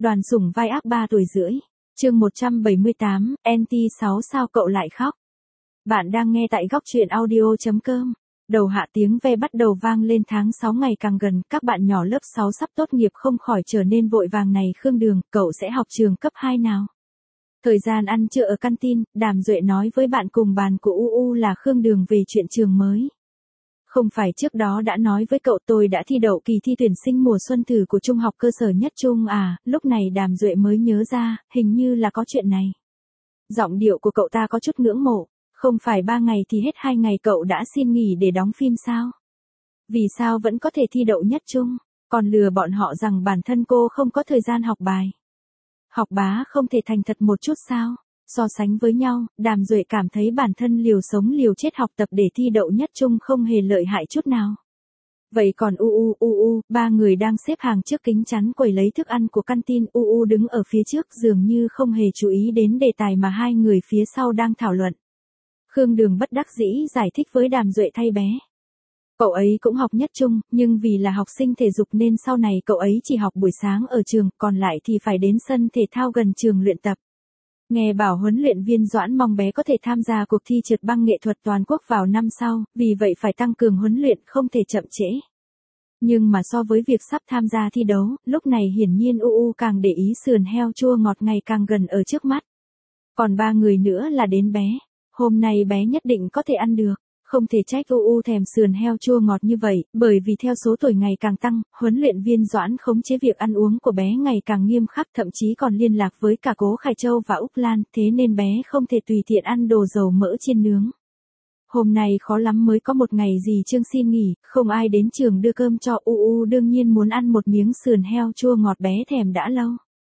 Đoàn Sủng vai ác 3 tuổi rưỡi. Chương 178, NT6 sao cậu lại khóc? Bạn đang nghe tại góc truyện audio.com. Đầu hạ tiếng ve bắt đầu vang lên, tháng 6 ngày càng gần, các bạn nhỏ lớp 6 sắp tốt nghiệp không khỏi trở nên vội vàng. Này Khương Đường, cậu sẽ học trường cấp 2 nào? Thời gian ăn trưa ở canteen, Đàm Duệ nói với bạn cùng bàn của UU là Khương Đường về chuyện trường mới. Không phải trước đó đã nói với cậu tôi đã thi đậu kỳ thi tuyển sinh mùa xuân thử của trung học cơ sở Nhất Trung à? Lúc này Đàm Duệ mới nhớ ra, hình như là có chuyện này. Giọng điệu của cậu ta có chút ngưỡng mộ. Không phải 3 ngày thì hết 2 ngày cậu đã xin nghỉ để đóng phim sao? Vì sao vẫn có thể thi đậu Nhất Trung? Còn lừa bọn họ rằng bản thân cô không có thời gian học bài. Học bá không thể thành thật một chút sao? So sánh với nhau, Đàm Duệ cảm thấy bản thân liều sống liều chết học tập để thi đậu Nhất Trung không hề lợi hại chút nào. Vậy còn ba người đang xếp hàng trước kính chắn quầy lấy thức ăn của canteen. Đứng ở phía trước dường như không hề chú ý đến đề tài mà hai người phía sau đang thảo luận. Khương Đường bất đắc dĩ giải thích với Đàm Duệ thay bé. Cậu ấy cũng học Nhất Trung, nhưng vì là học sinh thể dục nên sau này cậu ấy chỉ học buổi sáng ở trường, còn lại thì phải đến sân thể thao gần trường luyện tập. Nghe bảo huấn luyện viên Doãn mong bé có thể tham gia cuộc thi trượt băng nghệ thuật toàn quốc vào năm sau, vì vậy phải tăng cường huấn luyện, không thể chậm trễ. Nhưng mà so với việc sắp tham gia thi đấu, lúc này hiển nhiên càng để ý sườn heo chua ngọt ngày càng gần ở trước mắt. Còn 3 người nữa là đến bé. Hôm nay bé nhất định có thể ăn được. Không thể trách thèm sườn heo chua ngọt như vậy, bởi vì theo số tuổi ngày càng tăng, huấn luyện viên Doãn khống chế việc ăn uống của bé ngày càng nghiêm khắc, thậm chí còn liên lạc với cả Cố Khải Châu và Úc Lan, thế nên bé không thể tùy tiện ăn đồ dầu mỡ chiên nướng. Hôm nay khó lắm mới có một ngày dì Trương xin nghỉ, không ai đến trường đưa cơm cho đương nhiên muốn ăn một miếng sườn heo chua ngọt, bé thèm đã lâu.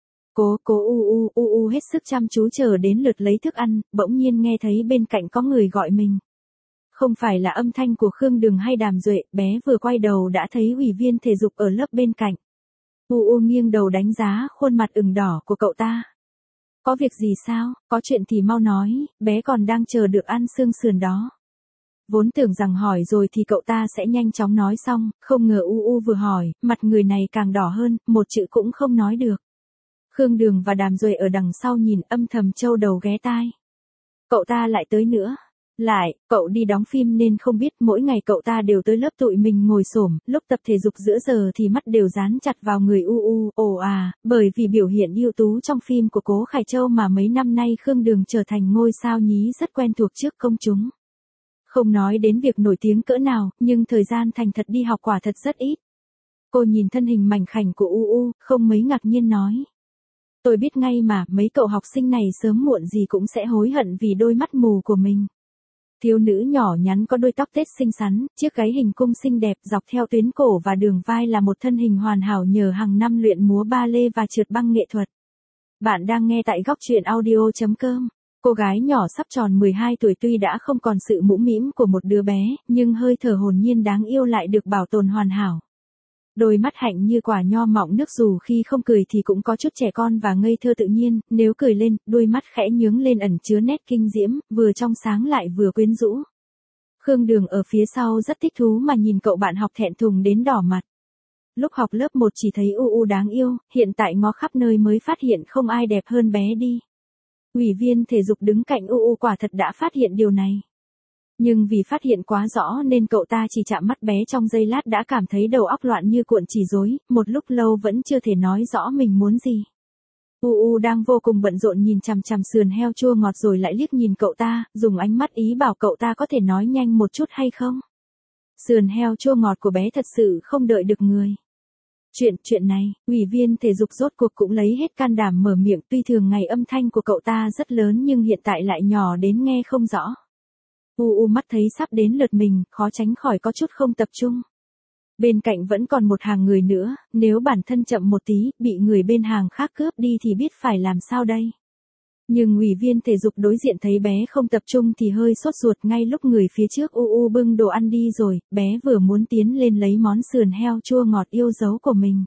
Cố hết sức chăm chú chờ đến lượt lấy thức ăn, bỗng nhiên nghe thấy bên cạnh có người gọi mình. Không phải là âm thanh của Khương Đường hay Đàm Duệ, bé vừa quay đầu đã thấy ủy viên thể dục ở lớp bên cạnh. Nghiêng đầu đánh giá khuôn mặt ửng đỏ của cậu ta. Có việc gì sao, có chuyện thì mau nói, bé còn đang chờ được ăn xương sườn đó. Vốn tưởng rằng hỏi rồi thì cậu ta sẽ nhanh chóng nói xong, không ngờ vừa hỏi, mặt người này càng đỏ hơn, một chữ cũng không nói được. Khương Đường và Đàm Duệ ở đằng sau nhìn âm thầm châu đầu ghé tai. Cậu ta lại tới nữa. Lại, cậu đi đóng phim nên không biết, mỗi ngày cậu ta đều tới lớp tụi mình ngồi xổm, lúc tập thể dục giữa giờ thì mắt đều dán chặt vào người bởi vì biểu hiện ưu tú trong phim của Cố Khải Châu mà mấy năm nay Khương Đường trở thành ngôi sao nhí rất quen thuộc trước công chúng. Không nói đến việc nổi tiếng cỡ nào, nhưng thời gian thành thật đi học quả thật rất ít. Cô nhìn thân hình mảnh khảnh của không mấy ngạc nhiên nói. Tôi biết ngay mà, mấy cậu học sinh này sớm muộn gì cũng sẽ hối hận vì đôi mắt mù của mình. Thiếu nữ nhỏ nhắn có đôi tóc tết xinh xắn, chiếc gáy hình cung xinh đẹp dọc theo tuyến cổ và đường vai là một thân hình hoàn hảo nhờ hàng năm luyện múa ba lê và trượt băng nghệ thuật. Bạn đang nghe tại góc truyện audio.com. Cô gái nhỏ sắp tròn 12 tuổi tuy đã không còn sự mũm mĩm của một đứa bé, nhưng hơi thở hồn nhiên đáng yêu lại được bảo tồn hoàn hảo. Đôi mắt hạnh như quả nho mọng nước, dù khi không cười thì cũng có chút trẻ con và ngây thơ tự nhiên, nếu cười lên, đôi mắt khẽ nhướng lên ẩn chứa nét kinh diễm, vừa trong sáng lại vừa quyến rũ. Khương Đường ở phía sau rất thích thú mà nhìn cậu bạn học thẹn thùng đến đỏ mặt. Lúc học lớp 1 chỉ thấy đáng yêu, hiện tại ngó khắp nơi mới phát hiện không ai đẹp hơn bé đi. Ủy viên thể dục đứng cạnh quả thật đã phát hiện điều này. Nhưng vì phát hiện quá rõ nên cậu ta chỉ chạm mắt bé trong giây lát đã cảm thấy đầu óc loạn như cuộn chỉ rối, một lúc lâu vẫn chưa thể nói rõ mình muốn gì. Đang vô cùng bận rộn nhìn chằm chằm sườn heo chua ngọt rồi lại liếc nhìn cậu ta, dùng ánh mắt ý bảo cậu ta có thể nói nhanh một chút hay không. Sườn heo chua ngọt của bé thật sự không đợi được người. Chuyện này, ủy viên thể dục rốt cuộc cũng lấy hết can đảm mở miệng, tuy thường ngày âm thanh của cậu ta rất lớn nhưng hiện tại lại nhỏ đến nghe không rõ. Mắt thấy sắp đến lượt mình, khó tránh khỏi có chút không tập trung. Bên cạnh vẫn còn một hàng người nữa, nếu bản thân chậm một tí, bị người bên hàng khác cướp đi thì biết phải làm sao đây. Nhưng ủy viên thể dục đối diện thấy bé không tập trung thì hơi sốt ruột, ngay lúc người phía trước bưng đồ ăn đi rồi, bé vừa muốn tiến lên lấy món sườn heo chua ngọt yêu dấu của mình.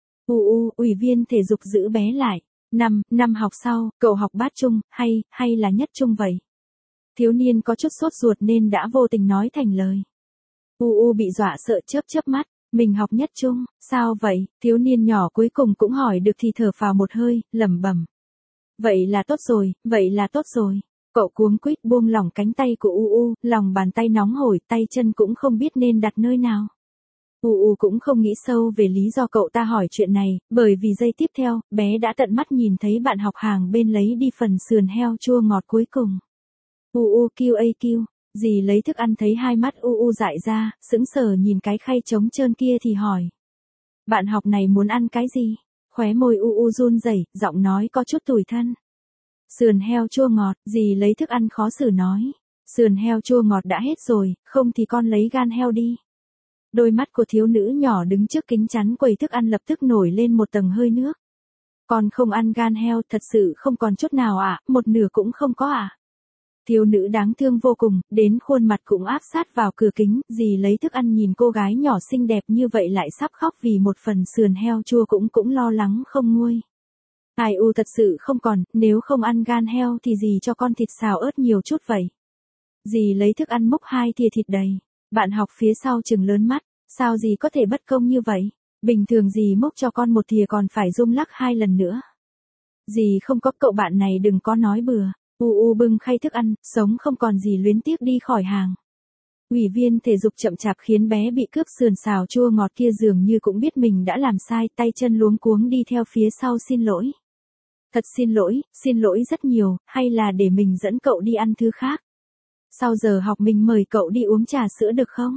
Ủy viên thể dục giữ bé lại. Năm học sau, cậu học bát trung, hay là nhất trung vậy? Thiếu niên có chút sốt ruột nên đã vô tình nói thành lời. Bị dọa sợ chớp mắt. Mình học nhất trung, sao vậy? Thiếu niên nhỏ cuối cùng cũng hỏi được thì thở phào một hơi, lẩm bẩm. Vậy là tốt rồi, vậy là tốt rồi. Cậu cuống quýt buông lỏng cánh tay của UU, lòng bàn tay nóng hổi, tay chân cũng không biết nên đặt nơi nào. UU cũng không nghĩ sâu về lý do cậu ta hỏi chuyện này, bởi vì giây tiếp theo, bé đã tận mắt nhìn thấy bạn học hàng bên lấy đi phần sườn heo chua ngọt cuối cùng. UU QAQ, dì lấy thức ăn thấy hai mắt UU dại ra, sững sờ nhìn cái khay trống trơn kia thì hỏi. Bạn học này muốn ăn cái gì? Khóe môi UU run rẩy, giọng nói có chút tủi thân. Sườn heo chua ngọt, dì lấy thức ăn khó xử nói. Sườn heo chua ngọt đã hết rồi, không thì con lấy gan heo đi. Đôi mắt của thiếu nữ nhỏ đứng trước kính chắn quầy thức ăn lập tức nổi lên một tầng hơi nước. Con không ăn gan heo, thật sự không còn chút nào ạ, một nửa cũng không có ạ. Thiếu nữ đáng thương vô cùng, đến khuôn mặt cũng áp sát vào cửa kính, dì lấy thức ăn nhìn cô gái nhỏ xinh đẹp như vậy lại sắp khóc vì một phần sườn heo chua cũng lo lắng không nguôi. Ai u thật sự không còn, nếu không ăn gan heo thì dì cho con thịt xào ớt nhiều chút vậy. Dì lấy thức ăn múc 2 thìa thịt đầy. Bạn học phía sau trừng lớn mắt, sao dì có thể bất công như vậy? Bình thường dì múc cho con 1 thìa còn phải rung lắc 2 lần nữa. Dì không có, cậu bạn này đừng có nói bừa. UU bưng khay thức ăn, sống không còn gì luyến tiếc đi khỏi hàng. Ủy viên thể dục chậm chạp khiến bé bị cướp sườn xào chua ngọt kia dường như cũng biết mình đã làm sai, tay chân luống cuống đi theo phía sau xin lỗi. Thật xin lỗi rất nhiều, hay là để mình dẫn cậu đi ăn thứ khác. Sau giờ học mình mời cậu đi uống trà sữa được không?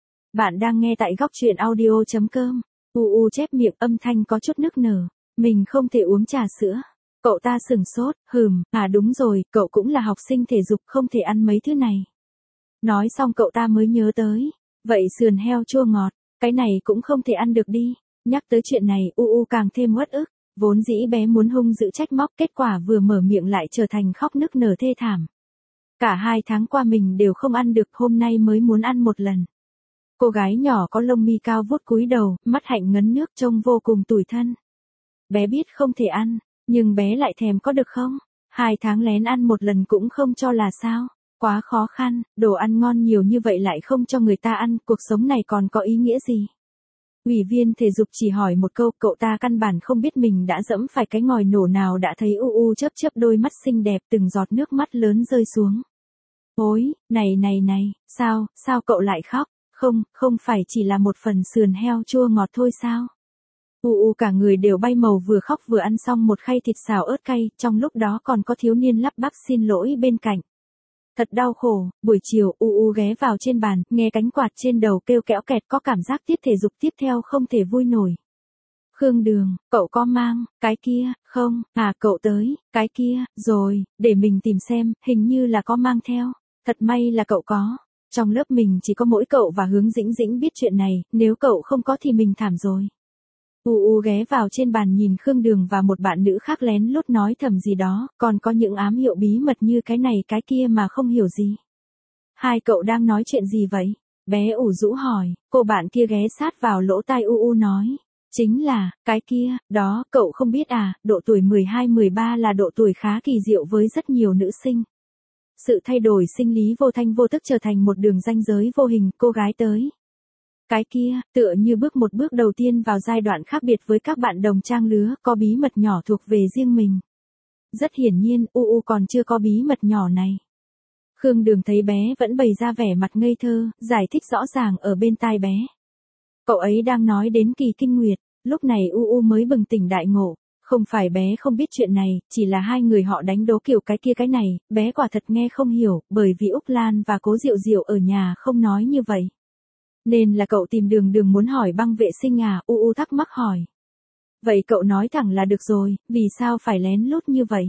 Bạn đang nghe tại góc truyện audio.com. UU chép miệng, âm thanh có chút nức nở. Mình không thể uống trà sữa. Cậu ta sửng sốt, đúng rồi, cậu cũng là học sinh thể dục không thể ăn mấy thứ này. Nói xong cậu ta mới nhớ tới. Vậy sườn heo chua ngọt, cái này cũng không thể ăn được đi. Nhắc tới chuyện này, UU càng thêm uất ức. Vốn dĩ bé muốn hung dữ trách móc, kết quả vừa mở miệng lại trở thành khóc nức nở thê thảm. Cả 2 tháng qua mình đều không ăn được, hôm nay mới muốn ăn một lần. Cô gái nhỏ có lông mi cao vút cúi đầu, mắt hạnh ngấn nước trông vô cùng tủi thân. Bé biết không thể ăn, nhưng bé lại thèm có được không? 2 tháng lén ăn một lần cũng không cho là sao? Quá khó khăn, đồ ăn ngon nhiều như vậy lại không cho người ta ăn, cuộc sống này còn có ý nghĩa gì? Ủy viên thể dục chỉ hỏi một câu, cậu ta căn bản không biết mình đã dẫm phải cái ngòi nổ nào đã thấy UU chớp chớp đôi mắt xinh đẹp, từng giọt nước mắt lớn rơi xuống. Ôi, này, sao cậu lại khóc? Không phải chỉ là một phần sườn heo chua ngọt thôi sao? UU cả người đều bay màu, vừa khóc vừa ăn xong một khay thịt xào ớt cay, trong lúc đó còn có thiếu niên lắp bắp xin lỗi bên cạnh. Thật đau khổ, buổi chiều UU ghé vào trên bàn, nghe cánh quạt trên đầu kêu kéo kẹt, có cảm giác tiết thể dục tiếp theo không thể vui nổi. Khương Đường, cậu có mang, cái kia, không, cậu tới, cái kia, rồi, để mình tìm xem, hình như là có mang theo. Thật may là cậu có. Trong lớp mình chỉ có mỗi cậu và Hướng Dĩnh Dĩnh biết chuyện này, nếu cậu không có thì mình thảm rồi. UU ghé vào trên bàn nhìn Khương Đường và một bạn nữ khác lén lút nói thầm gì đó, còn có những ám hiệu bí mật như cái này cái kia mà không hiểu gì. Hai cậu đang nói chuyện gì vậy? Bé ủ rũ hỏi, cô bạn kia ghé sát vào lỗ tai UU nói. Chính là, cái kia, đó, cậu không biết à, độ tuổi 12-13 là độ tuổi khá kỳ diệu với rất nhiều nữ sinh. Sự thay đổi sinh lý vô thanh vô tức trở thành một đường ranh giới vô hình, cô gái tới. Cái kia, tựa như bước một bước đầu tiên vào giai đoạn khác biệt với các bạn đồng trang lứa, có bí mật nhỏ thuộc về riêng mình. Rất hiển nhiên, UU còn chưa có bí mật nhỏ này. Khương Đường thấy bé vẫn bày ra vẻ mặt ngây thơ, giải thích rõ ràng ở bên tai bé. Cậu ấy đang nói đến kỳ kinh nguyệt, lúc này UU mới bừng tỉnh đại ngộ. Không phải bé không biết chuyện này, chỉ là hai người họ đánh đố kiểu cái kia cái này, bé quả thật nghe không hiểu, bởi vì Úc Lan và Cố Diệu Diệu ở nhà không nói như vậy. Nên là cậu tìm Đường muốn hỏi băng vệ sinh à, UU thắc mắc hỏi. Vậy cậu nói thẳng là được rồi, vì sao phải lén lút như vậy?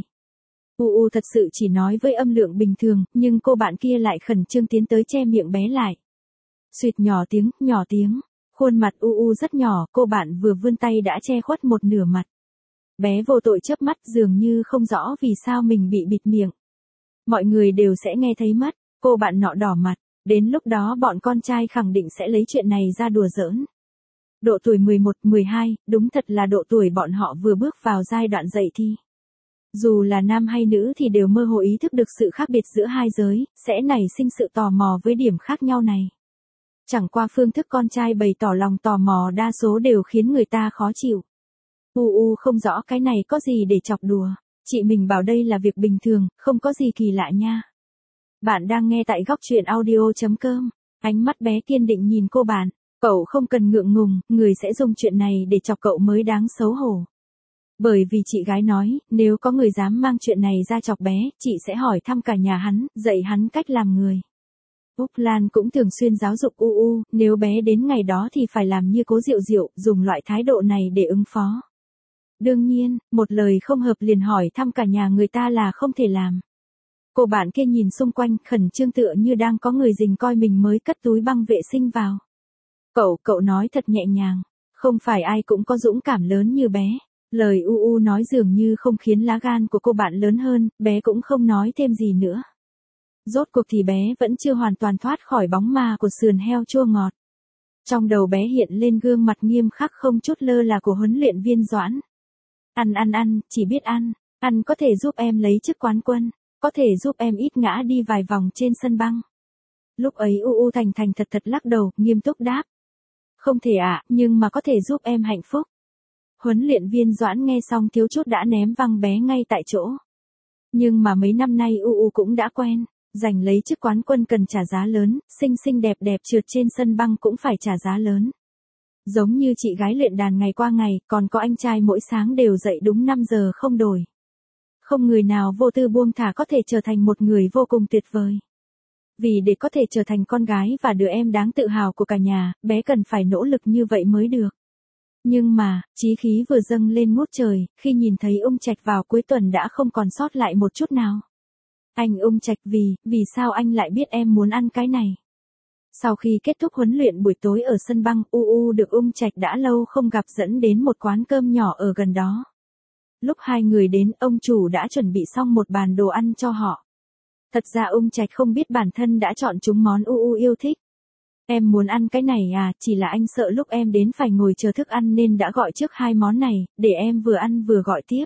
UU thật sự chỉ nói với âm lượng bình thường, nhưng cô bạn kia lại khẩn trương tiến tới che miệng bé lại. Suýt nhỏ tiếng, khuôn mặt UU rất nhỏ, cô bạn vừa vươn tay đã che khuất một nửa mặt. Bé vô tội chớp mắt, dường như không rõ vì sao mình bị bịt miệng. Mọi người đều sẽ nghe thấy mất, cô bạn nọ đỏ mặt, đến lúc đó bọn con trai khẳng định sẽ lấy chuyện này ra đùa giỡn. Độ tuổi 11-12, đúng thật là độ tuổi bọn họ vừa bước vào giai đoạn dậy thì. Dù là nam hay nữ thì đều mơ hồ ý thức được sự khác biệt giữa hai giới, sẽ nảy sinh sự tò mò với điểm khác nhau này. Chẳng qua phương thức con trai bày tỏ lòng tò mò đa số đều khiến người ta khó chịu. Không rõ cái này có gì để chọc đùa. Chị mình bảo đây là việc bình thường, không có gì kỳ lạ nha. Bạn đang nghe tại góc truyện audio.com. Ánh mắt bé kiên định nhìn cô bạn. Cậu không cần ngượng ngùng, người sẽ dùng chuyện này để chọc cậu mới đáng xấu hổ. Bởi vì chị gái nói, nếu có người dám mang chuyện này ra chọc bé, chị sẽ hỏi thăm cả nhà hắn, dạy hắn cách làm người. Úc Lan cũng thường xuyên giáo dục nếu bé đến ngày đó thì phải làm như Cố Diệu Diệu, dùng loại thái độ này để ứng phó. Đương nhiên, một lời không hợp liền hỏi thăm cả nhà người ta là không thể làm. Cô bạn kia nhìn xung quanh, khẩn trương tựa như đang có người rình coi mình mới cất túi băng vệ sinh vào. Cậu nói thật nhẹ nhàng, không phải ai cũng có dũng cảm lớn như bé. Lời nói dường như không khiến lá gan của cô bạn lớn hơn, bé cũng không nói thêm gì nữa. Rốt cuộc thì bé vẫn chưa hoàn toàn thoát khỏi bóng ma của sườn heo chua ngọt. Trong đầu bé hiện lên gương mặt nghiêm khắc không chút lơ là của huấn luyện viên Doãn. Ăn, chỉ biết ăn có thể giúp em lấy chức quán quân, có thể giúp em ít ngã đi vài vòng trên sân băng. Lúc ấy thành thật lắc đầu, nghiêm túc đáp. Không thể ạ, nhưng mà có thể giúp em hạnh phúc. Huấn luyện viên Doãn nghe xong thiếu chút đã ném văng bé ngay tại chỗ. Nhưng mà mấy năm nay cũng đã quen, giành lấy chức quán quân cần trả giá lớn, xinh xinh đẹp đẹp trượt trên sân băng cũng phải trả giá lớn. Giống như chị gái luyện đàn ngày qua ngày, còn có anh trai mỗi sáng đều dậy đúng 5 giờ không đổi. Không người nào vô tư buông thả có thể trở thành một người vô cùng tuyệt vời. Vì để có thể trở thành con gái và đứa em đáng tự hào của cả nhà, bé cần phải nỗ lực như vậy mới được. Nhưng mà, chí khí vừa dâng lên ngút trời, khi nhìn thấy Ung Trạch vào cuối tuần đã không còn sót lại một chút nào. Anh Ung Trạch, vì sao anh lại biết em muốn ăn cái này? Sau khi kết thúc huấn luyện buổi tối ở sân băng, được Ung Trạch đã lâu không gặp dẫn đến một quán cơm nhỏ ở gần đó. Lúc hai người đến, ông chủ đã chuẩn bị xong một bàn đồ ăn cho họ. Thật ra Ung Trạch không biết bản thân đã chọn chúng món yêu thích. Em muốn ăn cái này à, chỉ là anh sợ lúc em đến phải ngồi chờ thức ăn nên đã gọi trước hai món này, để em vừa ăn vừa gọi tiếp.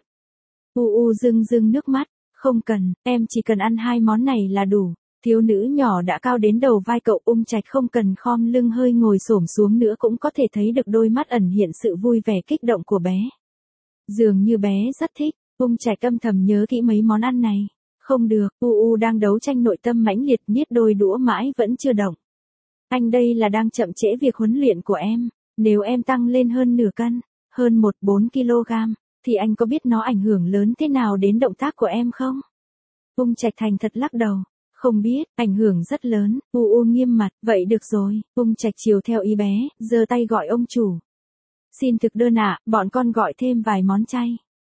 Rưng nước mắt, không cần, em chỉ cần ăn hai món này là đủ. Thiếu nữ nhỏ đã cao đến đầu vai cậu, Ung Trạch không cần khom lưng hơi ngồi xổm xuống nữa cũng có thể thấy được đôi mắt ẩn hiện sự vui vẻ kích động của bé. Dường như bé rất thích, Ung Trạch âm thầm nhớ kỹ mấy món ăn này. Không được, đang đấu tranh nội tâm mãnh liệt, niết đôi đũa mãi vẫn chưa động. Anh đây là đang chậm trễ việc huấn luyện của em. Nếu em tăng lên hơn nửa cân, hơn 4 kg, thì anh có biết nó ảnh hưởng lớn thế nào đến động tác của em không? Ung Trạch thành thật lắc đầu. Không biết, ảnh hưởng rất lớn. Nghiêm mặt, vậy được rồi. Ung Trạch chiều theo ý bé, giơ tay gọi ông chủ. Xin thực đơn ạ, bọn con gọi thêm vài món chay.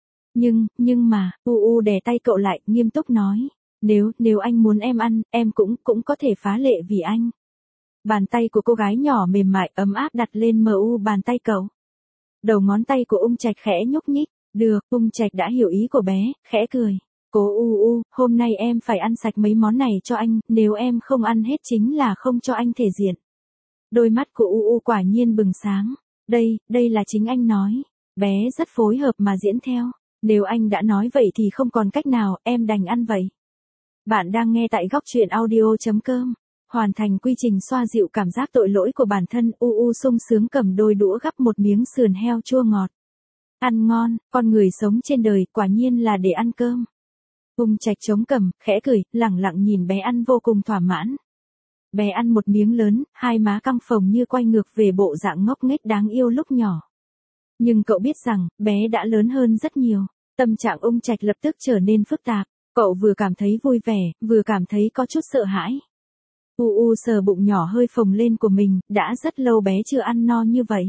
Nhưng mà, đè tay cậu lại, nghiêm túc nói. Nếu anh muốn em ăn, em cũng có thể phá lệ vì anh. Bàn tay của cô gái nhỏ mềm mại ấm áp đặt lên bàn tay cậu. Đầu ngón tay của Ung Trạch khẽ nhúc nhích. Được, Ung Trạch đã hiểu ý của bé, khẽ cười. Cố hôm nay em phải ăn sạch mấy món này cho anh, nếu em không ăn hết chính là không cho anh thể diện. Đôi mắt của quả nhiên bừng sáng. Đây là chính anh nói. Bé rất phối hợp mà diễn theo. Nếu anh đã nói vậy thì không còn cách nào, em đành ăn vậy. Bạn đang nghe tại góc truyện audio.com. Hoàn thành quy trình xoa dịu cảm giác tội lỗi của bản thân, sung sướng cầm đôi đũa gắp một miếng sườn heo chua ngọt. Ăn ngon, con người sống trên đời quả nhiên là để ăn cơm. Ung Trạch chống cằm, khẽ cười, lẳng lặng nhìn bé ăn vô cùng thỏa mãn. Bé ăn một miếng lớn, hai má căng phồng như quay ngược về bộ dạng ngốc nghếch đáng yêu lúc nhỏ. Nhưng cậu biết rằng, bé đã lớn hơn rất nhiều. Tâm trạng Ung Trạch lập tức trở nên phức tạp. Cậu vừa cảm thấy vui vẻ, vừa cảm thấy có chút sợ hãi. Sờ bụng nhỏ hơi phồng lên của mình, đã rất lâu bé chưa ăn no như vậy.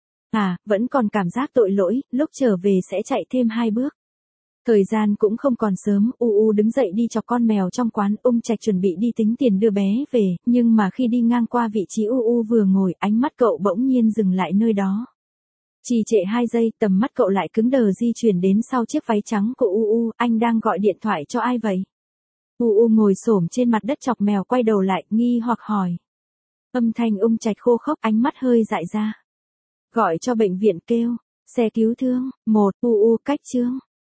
Vẫn còn cảm giác tội lỗi, lúc trở về sẽ chạy thêm 2 bước. Thời gian cũng không còn sớm, đứng dậy đi chọc con mèo trong quán, Ung Trạch chuẩn bị đi tính tiền đưa bé về, nhưng mà khi đi ngang qua vị trí vừa ngồi, ánh mắt cậu bỗng nhiên dừng lại nơi đó. Trì trệ 2 giây, tầm mắt cậu lại cứng đờ di chuyển đến sau chiếc váy trắng của anh đang gọi điện thoại cho ai vậy? Ngồi xổm trên mặt đất chọc mèo quay đầu lại, nghi hoặc hỏi. Âm thanh Ung Trạch khô khốc, ánh mắt hơi dại ra. Gọi cho bệnh viện kêu, xe cứu thương, cách chương.